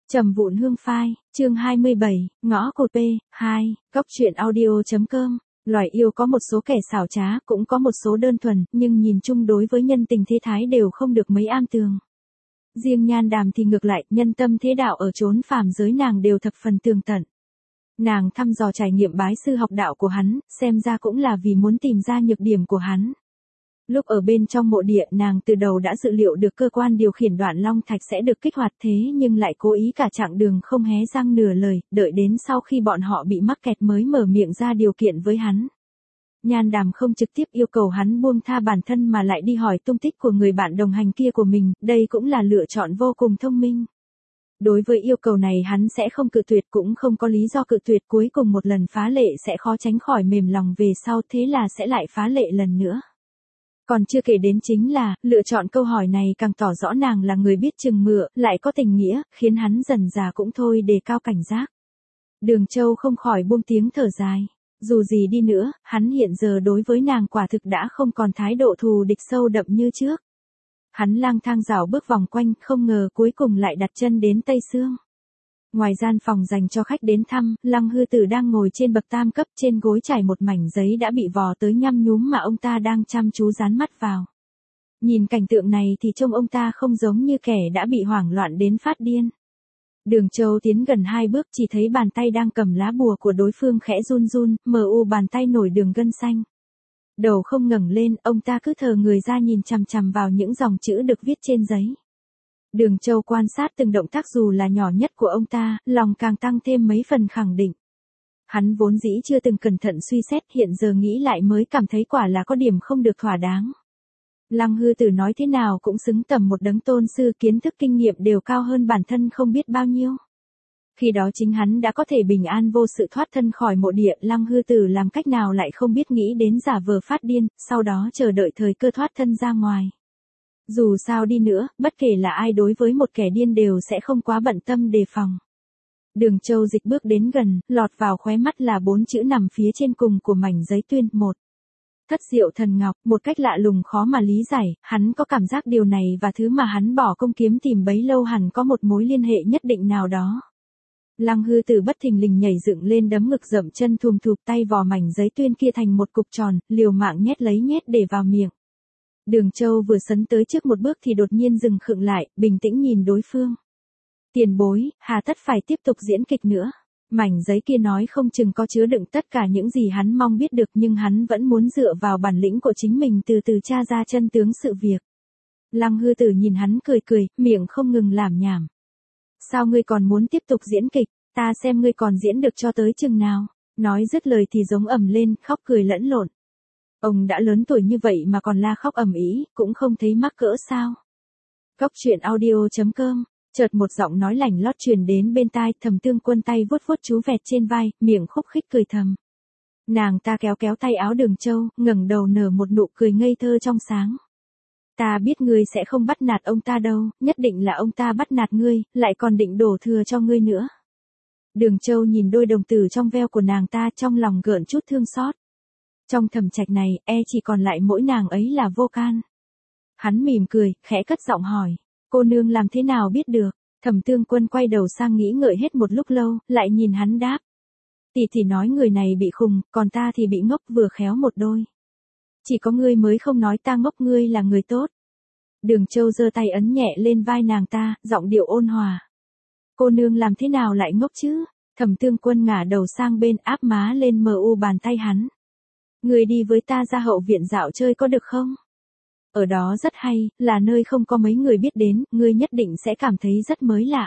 Trầm vụn hương phai, chương 27, ngõ cụt P2, góc truyện audio.com. Loài yêu có một số kẻ xảo trá, cũng có một số đơn thuần, nhưng nhìn chung đối với nhân tình thế thái đều không được mấy am tường. Riêng Nhan Đàm thì ngược lại, nhân tâm thế đạo ở chốn phàm giới nàng đều thập phần tường tận. Nàng thăm dò trải nghiệm bái sư học đạo của hắn, xem ra cũng là vì muốn tìm ra nhược điểm của hắn. Lúc ở bên trong mộ địa nàng từ đầu đã dự liệu được cơ quan điều khiển Đoạn Long Thạch sẽ được kích hoạt thế nhưng lại cố ý cả chặng đường không hé răng nửa lời, đợi đến sau khi bọn họ bị mắc kẹt mới mở miệng ra điều kiện với hắn. Nhan Đàm không trực tiếp yêu cầu hắn buông tha bản thân mà lại đi hỏi tung tích của người bạn đồng hành kia của mình, đây cũng là lựa chọn vô cùng thông minh. Đối với yêu cầu này hắn sẽ không cự tuyệt cũng không có lý do cự tuyệt, cuối cùng một lần phá lệ sẽ khó tránh khỏi mềm lòng về sau, thế là sẽ lại phá lệ lần nữa. Còn chưa kể đến chính là, lựa chọn câu hỏi này càng tỏ rõ nàng là người biết chừng mựa, lại có tình nghĩa, khiến hắn dần dà cũng thôi đề cao cảnh giác. Đường Châu không khỏi buông tiếng thở dài. Dù gì đi nữa, hắn hiện giờ đối với nàng quả thực đã không còn thái độ thù địch sâu đậm như trước. Hắn lang thang rảo bước vòng quanh, không ngờ cuối cùng lại đặt chân đến Tây Sương. Ngoài gian phòng dành cho khách đến thăm, Lăng Hư Tử đang ngồi trên bậc tam cấp, trên gối trải một mảnh giấy đã bị vò tới nhăm nhúm mà ông ta đang chăm chú dán mắt vào. Nhìn cảnh tượng này thì trông ông ta không giống như kẻ đã bị hoảng loạn đến phát điên. Đường Châu tiến gần 2 bước, chỉ thấy bàn tay đang cầm lá bùa của đối phương khẽ run run, mờ u bàn tay nổi đường gân xanh. Đầu không ngẩng lên, ông ta cứ thờ người ra nhìn chằm chằm vào những dòng chữ được viết trên giấy. Đường Châu quan sát từng động tác dù là nhỏ nhất của ông ta, lòng càng tăng thêm mấy phần khẳng định. Hắn vốn dĩ chưa từng cẩn thận suy xét, hiện giờ nghĩ lại mới cảm thấy quả là có điểm không được thỏa đáng. Lăng Hư Tử nói thế nào cũng xứng tầm một đấng tôn sư, kiến thức kinh nghiệm đều cao hơn bản thân không biết bao nhiêu. Khi đó chính hắn đã có thể bình an vô sự thoát thân khỏi mộ địa, Lăng Hư Tử làm cách nào lại không biết nghĩ đến giả vờ phát điên, sau đó chờ đợi thời cơ thoát thân ra ngoài. Dù sao đi nữa, bất kể là ai đối với một kẻ điên đều sẽ không quá bận tâm đề phòng. Đường Châu dịch bước đến gần, lọt vào khóe mắt là 4 chữ nằm phía trên cùng của mảnh giấy tuyên: 1. Thất diệu thần ngọc. Một cách lạ lùng khó mà lý giải, hắn có cảm giác điều này và thứ mà hắn bỏ công kiếm tìm bấy lâu hẳn có một mối liên hệ nhất định nào đó. Lăng Hư Tử bất thình lình nhảy dựng lên, đấm ngực dậm chân thùm thụp, tay vò mảnh giấy tuyên kia thành một cục tròn, liều mạng nhét lấy nhét để vào miệng. Đường Châu vừa sấn tới trước một bước thì đột nhiên dừng khựng lại, bình tĩnh nhìn đối phương. Tiền bối, hà tất phải tiếp tục diễn kịch nữa. Mảnh giấy kia nói không chừng có chứa đựng tất cả những gì hắn mong biết được, nhưng hắn vẫn muốn dựa vào bản lĩnh của chính mình từ từ tra ra chân tướng sự việc. Lăng Hư Tử nhìn hắn cười cười, miệng không ngừng lảm nhảm. Sao ngươi còn muốn tiếp tục diễn kịch, ta xem ngươi còn diễn được cho tới chừng nào. Nói dứt lời thì giống ầm lên, khóc cười lẫn lộn. Ông đã lớn tuổi như vậy mà còn la khóc ầm ĩ, cũng không thấy mắc cỡ sao. Góc truyện audio.com. Chợt một giọng nói lành lót truyền đến bên tai, Thẩm Tương Quân tay vuốt vuốt chú vẹt trên vai, miệng khúc khích cười thầm. Nàng ta kéo kéo tay áo Đường Châu, ngẩng đầu nở một nụ cười ngây thơ trong sáng. Ta biết ngươi sẽ không bắt nạt ông ta đâu, nhất định là ông ta bắt nạt ngươi, lại còn định đổ thừa cho ngươi nữa. Đường Châu nhìn đôi đồng tử trong veo của nàng ta, trong lòng gợn chút thương xót. Trong Thẩm Trạch này, chỉ còn lại mỗi nàng ấy là vô can. Hắn mỉm cười, khẽ cất giọng hỏi. Cô nương làm thế nào biết được? Thẩm Tương Quân quay đầu sang nghĩ ngợi hết một lúc lâu, lại nhìn hắn đáp. Tỷ thì nói người này bị khùng, còn ta thì bị ngốc, vừa khéo một đôi. Chỉ có ngươi mới không nói ta ngốc, ngươi là người tốt. Đường Châu giơ tay ấn nhẹ lên vai nàng ta, giọng điệu ôn hòa. Cô nương làm thế nào lại ngốc chứ? Thẩm Tương Quân ngả đầu sang bên, áp má lên mờ u bàn tay hắn. Ngươi đi với ta ra hậu viện dạo chơi có được không? Ở đó rất hay, là nơi không có mấy người biết đến, ngươi nhất định sẽ cảm thấy rất mới lạ.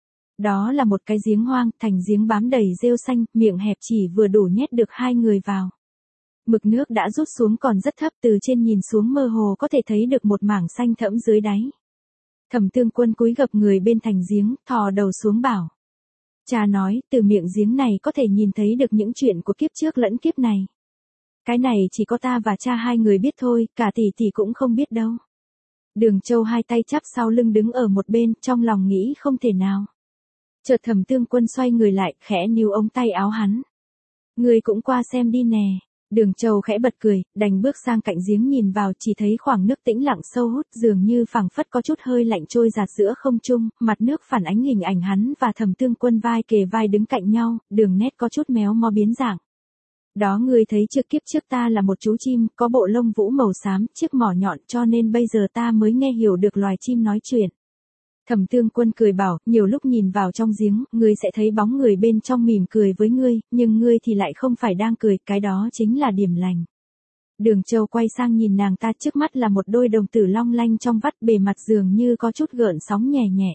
Đó là một cái giếng hoang, thành giếng bám đầy rêu xanh, miệng hẹp chỉ vừa đủ nhét được 2 người vào. Mực nước đã rút xuống còn rất thấp, từ trên nhìn xuống mơ hồ có thể thấy được một mảng xanh thẫm dưới đáy. Thẩm Tương Quân cúi gập người bên thành giếng, thò đầu xuống bảo. Cha nói, từ miệng giếng này có thể nhìn thấy được những chuyện của kiếp trước lẫn kiếp này. Cái này chỉ có ta và cha 2 người biết thôi, cả tỷ tỷ cũng không biết đâu. Đường Châu hai tay chắp sau lưng đứng ở một bên, trong lòng nghĩ không thể nào. Chợt Thẩm Tương Quân xoay người lại, khẽ níu ống tay áo hắn. Ngươi cũng qua xem đi nè. Đường Châu khẽ bật cười, đành bước sang cạnh giếng nhìn vào, chỉ thấy khoảng nước tĩnh lặng sâu hút, dường như phảng phất có chút hơi lạnh trôi dạt giữa không trung, mặt nước phản ánh hình ảnh hắn và Thẩm Tương Quân vai kề vai đứng cạnh nhau, đường nét có chút méo mó biến dạng. Đó, ngươi thấy chưa, kiếp trước ta là một chú chim, có bộ lông vũ màu xám, chiếc mỏ nhọn, cho nên bây giờ ta mới nghe hiểu được loài chim nói chuyện. Thẩm Tương Quân cười bảo, nhiều lúc nhìn vào trong giếng, ngươi sẽ thấy bóng người bên trong mỉm cười với ngươi, nhưng ngươi thì lại không phải đang cười, cái đó chính là điểm lành. Đường Châu quay sang nhìn nàng ta, trước mắt là một đôi đồng tử long lanh trong vắt, bề mặt dường như có chút gợn sóng nhẹ nhẹ.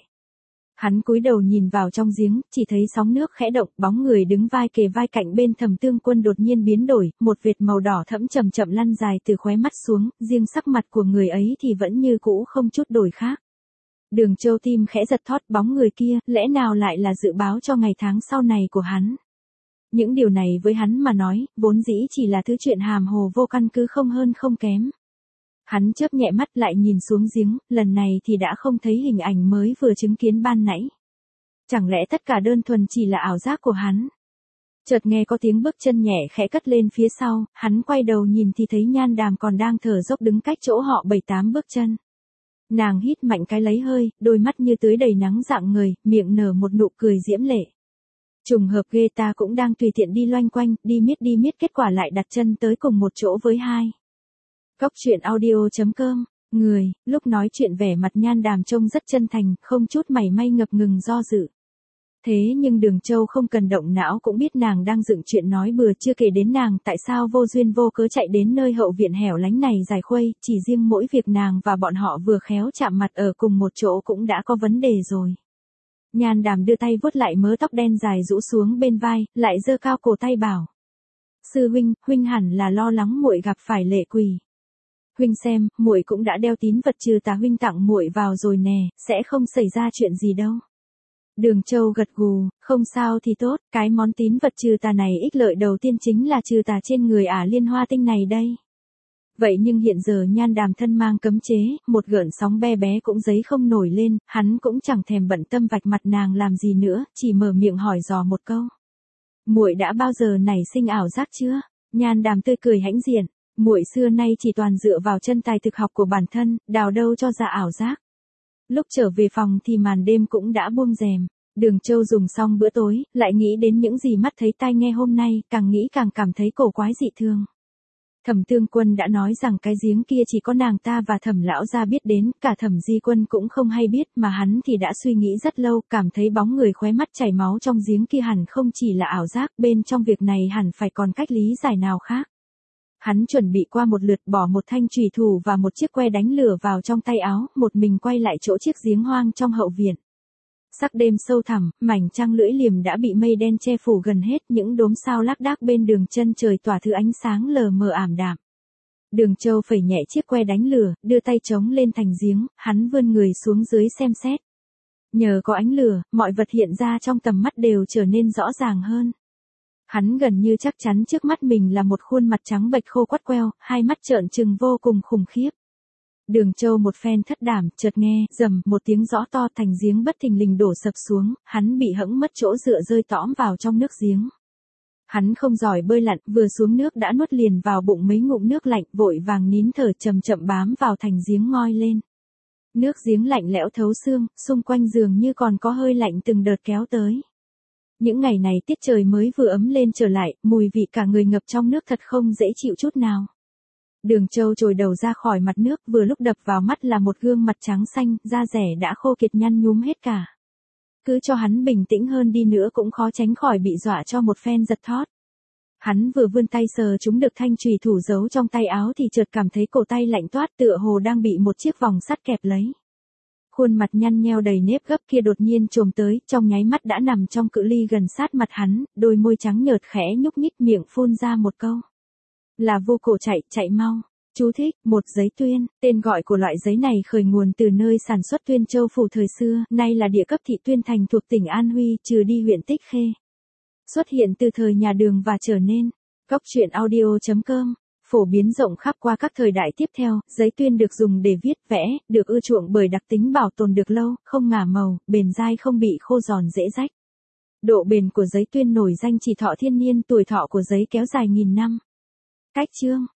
Hắn cúi đầu nhìn vào trong giếng, chỉ thấy sóng nước khẽ động, bóng người đứng vai kề vai cạnh bên Thẩm Tương Quân đột nhiên biến đổi, một vệt màu đỏ thẫm chậm chậm lăn dài từ khóe mắt xuống, riêng sắc mặt của người ấy thì vẫn như cũ không chút đổi khác. Đường Châu tim khẽ giật thót, bóng người kia, lẽ nào lại là dự báo cho ngày tháng sau này của hắn. Những điều này với hắn mà nói, vốn dĩ chỉ là thứ chuyện hàm hồ vô căn cứ, không hơn không kém. Hắn chớp nhẹ mắt lại nhìn xuống giếng, lần này thì đã không thấy hình ảnh mới vừa chứng kiến ban nãy. Chẳng lẽ tất cả đơn thuần chỉ là ảo giác của hắn? Chợt nghe có tiếng bước chân nhẹ khẽ cất lên phía sau, hắn quay đầu nhìn thì thấy Nhan Đàm còn đang thở dốc đứng cách chỗ họ 7-8 bước chân. Nàng hít mạnh cái lấy hơi, đôi mắt như tưới đầy nắng rạng ngời, miệng nở một nụ cười diễm lệ. Trùng hợp ghê, ta cũng đang tùy tiện đi loanh quanh, đi miết kết quả lại đặt chân tới cùng một chỗ với hai. Cóc truyện audio.com, người, lúc nói chuyện vẻ mặt Nhan Đàm trông rất chân thành, không chút mảy may ngập ngừng do dự. Thế nhưng Đường Châu không cần động não cũng biết nàng đang dựng chuyện nói bừa, chưa kể đến nàng tại sao vô duyên vô cớ chạy đến nơi hậu viện hẻo lánh này giải khuây, chỉ riêng mỗi việc nàng và bọn họ vừa khéo chạm mặt ở cùng một chỗ cũng đã có vấn đề rồi. Nhan Đàm đưa tay vuốt lại mớ tóc đen dài rũ xuống bên vai, lại giơ cao cổ tay bảo: "Sư huynh, huynh hẳn là lo lắng muội gặp phải lệ quỷ. Huynh xem, muội cũng đã đeo tín vật trừ tà huynh tặng muội vào rồi nè, sẽ không xảy ra chuyện gì đâu." Đường Châu gật gù, không sao thì tốt, cái món tín vật trừ tà này ích lợi đầu tiên chính là trừ tà trên người Ả Liên Hoa Tinh này đây. Vậy nhưng hiện giờ Nhan Đàm thân mang cấm chế, một gợn sóng bé bé cũng giấy không nổi lên, hắn cũng chẳng thèm bận tâm vạch mặt nàng làm gì nữa, chỉ mở miệng hỏi dò một câu. "Muội đã bao giờ nảy sinh ảo giác chưa?" Nhan Đàm tươi cười hãnh diện, "Muội xưa nay chỉ toàn dựa vào chân tài thực học của bản thân, đào đâu cho ra ảo giác." Lúc trở về phòng thì màn đêm cũng đã buông rèm. Đường Châu dùng xong bữa tối, lại nghĩ đến những gì mắt thấy tai nghe hôm nay, càng nghĩ càng cảm thấy cổ quái dị thường. Thẩm Tương Quân đã nói rằng cái giếng kia chỉ có nàng ta và Thẩm lão gia biết đến, cả Thẩm Di Quân cũng không hay biết, mà hắn thì đã suy nghĩ rất lâu, cảm thấy bóng người khóe mắt chảy máu trong giếng kia hẳn không chỉ là ảo giác, bên trong việc này hẳn phải còn cách lý giải nào khác. Hắn chuẩn bị qua một lượt, bỏ một thanh chùy thủ và một chiếc que đánh lửa vào trong tay áo, một mình quay lại chỗ chiếc giếng hoang trong hậu viện. Sắc đêm sâu thẳm, mảnh trăng lưỡi liềm đã bị mây đen che phủ gần hết, những đốm sao lác đác bên đường chân trời tỏa thứ ánh sáng lờ mờ ảm đạm. Đường Châu phẩy nhẹ chiếc que đánh lửa, đưa tay chống lên thành giếng, hắn vươn người xuống dưới xem xét. Nhờ có ánh lửa, mọi vật hiện ra trong tầm mắt đều trở nên rõ ràng hơn. Hắn gần như chắc chắn trước mắt mình là một khuôn mặt trắng bệch khô quắt queo, hai mắt trợn trừng vô cùng khủng khiếp. Đường Châu một phen thất đảm, chợt nghe rầm một tiếng rõ to, thành giếng bất thình lình đổ sập xuống, hắn bị hẫng mất chỗ dựa, rơi tõm vào trong nước giếng. Hắn không giỏi bơi lặn, vừa xuống nước đã nuốt liền vào bụng mấy ngụm nước lạnh, vội vàng nín thở chậm chậm bám vào thành giếng ngoi lên. Nước giếng lạnh lẽo thấu xương, xung quanh dường như còn có hơi lạnh từng đợt kéo tới. Những ngày này tiết trời mới vừa ấm lên trở lại, mùi vị cả người ngập trong nước thật không dễ chịu chút nào. Đường Châu trồi đầu ra khỏi mặt nước, vừa lúc đập vào mắt là một gương mặt trắng xanh, da rẻ đã khô kiệt nhăn nhúm hết cả. Cứ cho hắn bình tĩnh hơn đi nữa cũng khó tránh khỏi bị dọa cho một phen giật thót. Hắn vừa vươn tay sờ trúng được thanh chùy thủ giấu trong tay áo thì chợt cảm thấy cổ tay lạnh toát, tựa hồ đang bị một chiếc vòng sắt kẹp lấy. Khuôn mặt nhăn nheo đầy nếp gấp kia đột nhiên chồm tới, trong nháy mắt đã nằm trong cự ly gần sát mặt hắn, đôi môi trắng nhợt khẽ nhúc nhích, miệng phun ra một câu. Là Vu Cổ, chạy mau. Chú thích, một giấy tuyên, tên gọi của loại giấy này khởi nguồn từ nơi sản xuất Tuyên Châu phủ thời xưa, nay là địa cấp thị Tuyên Thành thuộc tỉnh An Huy, trừ đi huyện Tích Khê. Xuất hiện từ thời nhà Đường và trở nên. Cóc truyện audio.com, phổ biến rộng khắp qua các thời đại tiếp theo, giấy tuyên được dùng để viết, vẽ, được ưa chuộng bởi đặc tính bảo tồn được lâu, không ngả màu, bền dai, không bị khô giòn dễ rách. Độ bền của giấy tuyên nổi danh chỉ thọ thiên niên, tuổi thọ của giấy kéo dài nghìn năm. Cách chương